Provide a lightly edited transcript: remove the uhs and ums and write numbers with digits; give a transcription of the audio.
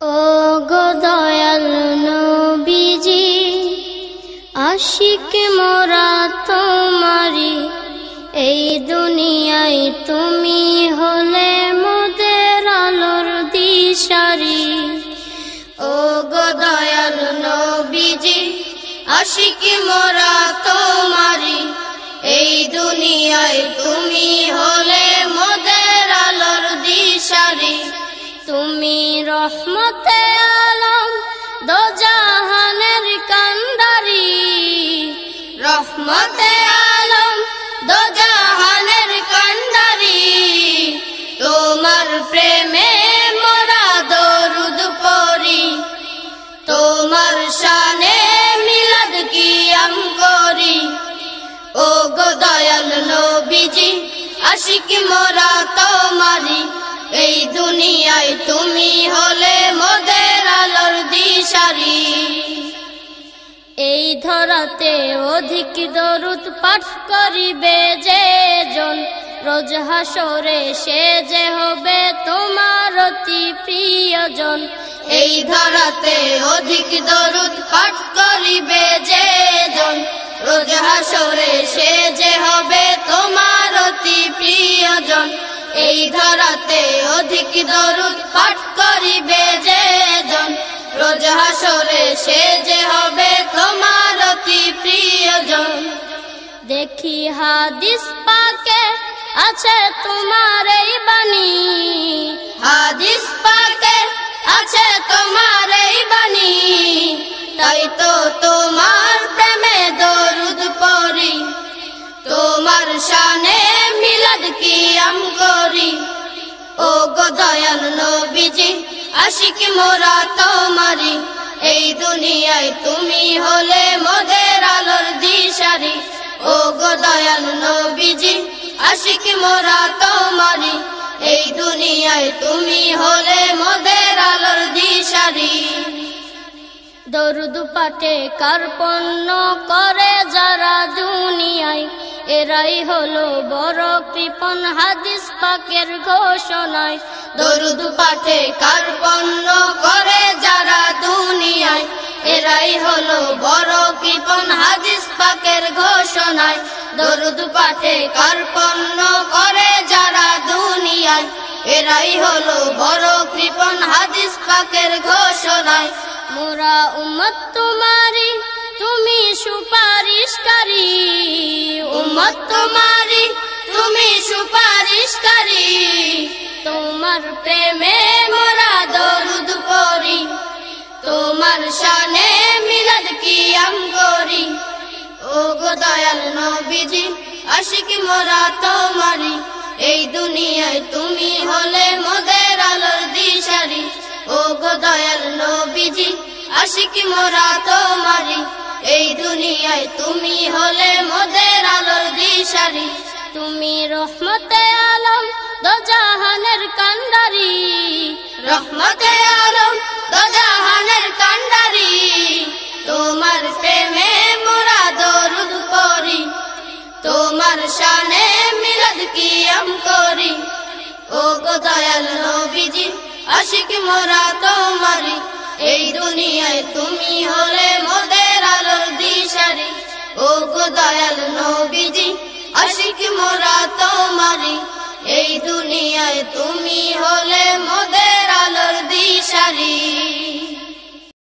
ও গো দয়াল নবীজি, আশিক মোরা তোমারি, এই দুনিয়ায় তুমি হলে মোদের আলোর দিশারি। ও গো দয়াল নবীজি, আশিক মোরা তোমারি, এই দুনিয়ায় তুমি হলে মোদের আলোর দিশারি। তুমি রহমতে আলম দোজাহানের কান্ডারি, রহমতে আলম দোজাহানের কান্ডারি। তোমার প্রেমে মোরা দরুদ পড়ি, তোমার শানে মিলাদ কিয়াম করি। ও গো দয়াল নবীজি, আশিক মোরা তোমারি, এই দুনিয়ায় তুমি হলে মোদের আলোর দিশারি। এই ধরাতে অধিক দরুদ পাঠ করিবে যে জন, রোজ হাসরে সে যে হবে তোমার অতি প্রিয়জন। এই ধরাতে অধিক দরুদ পাঠ করিবে যে জন, রোজ হাসরে সে যে হবে তোমার অতি প্রিয়জন। এই ধরাতে অধিক দরুদ পাঠ করিবে যে জন, রোজ হাসরে সে যে হবে তোমার অতি প্রিয়জন। দেখি হাদিস পাকে আছে তোমার এই বাণী, হাদিস পাকে আছে তোমার এই বাণী। তাই তো তোমার প্রেমে দরুদ পড়ি, তোমার শানে মিলাদ কিয়াম করি। ও গো দয়াল নবীজি, আশিক মোরা তোমারি, এই দুনিয়ায় তুমি হলে মোদের আলোর দিশারি। ও গো দয়াল নবীজি, আশিক মোরা তোমারি, এই দুনিয়ায় তুমি হলে মোদের আলোর দিশারি। দরুদ পাঠে কার্পণ্য করে যারা দুনিয়ায়, এরাই হলো বড় কৃপণ হাদিস পাকের ঘোষণায়। দরুদ পাঠে কার্পণ্য করে যারা দুনিয়ায়, এরাই হলো বড় কৃপণ হাদিস পাকের ঘোষণায়। দরুদ পাঠে কার্পণ্য করে যারা দুনিয়ায়, এরাই হলো বড় কৃপণ হাদিস পাকের ঘোষণায়। মোরা উম্মত তোমারি, তুমি সুপারিশকারী, উম্মত তোমারি, তুমি সুপারিশকারী। তোমার প্রেমে মোরা দরুদ পড়ি, তোমার শানে মিলাদ কিয়াম করি। ও গো দয়াল নবীজি, আশিক মোরা তোমারি, এই দুনিয়ায় তুমি হলে মোদের আলোর দিশারি। ও গো দয়াল নবীজি, আশিক মোরা তোমারি, এই দুনিয়ায় তুমি হলে মোদের আলোর দিশারি। তুমি রহমতে আলম দোজাহানের কান্ডারি, রহমতে আলম দোজাহানের কান্ডারি। তোমার প্রেমে মোরা দরুদ পড়ি, তোমার শানে মিলাদ কিয়াম করি। ও গো দয়াল নবীজি, আশিক মোরা তোমারি, এই দুনিয়ায় তুমি হলে মোদের আলোর দিশারি। ও গো দয়াল নবীজি, আশিক মোরা তোমারি, এই দুনিয়ায় তুমি হলে মোদের আলোর দিশারি।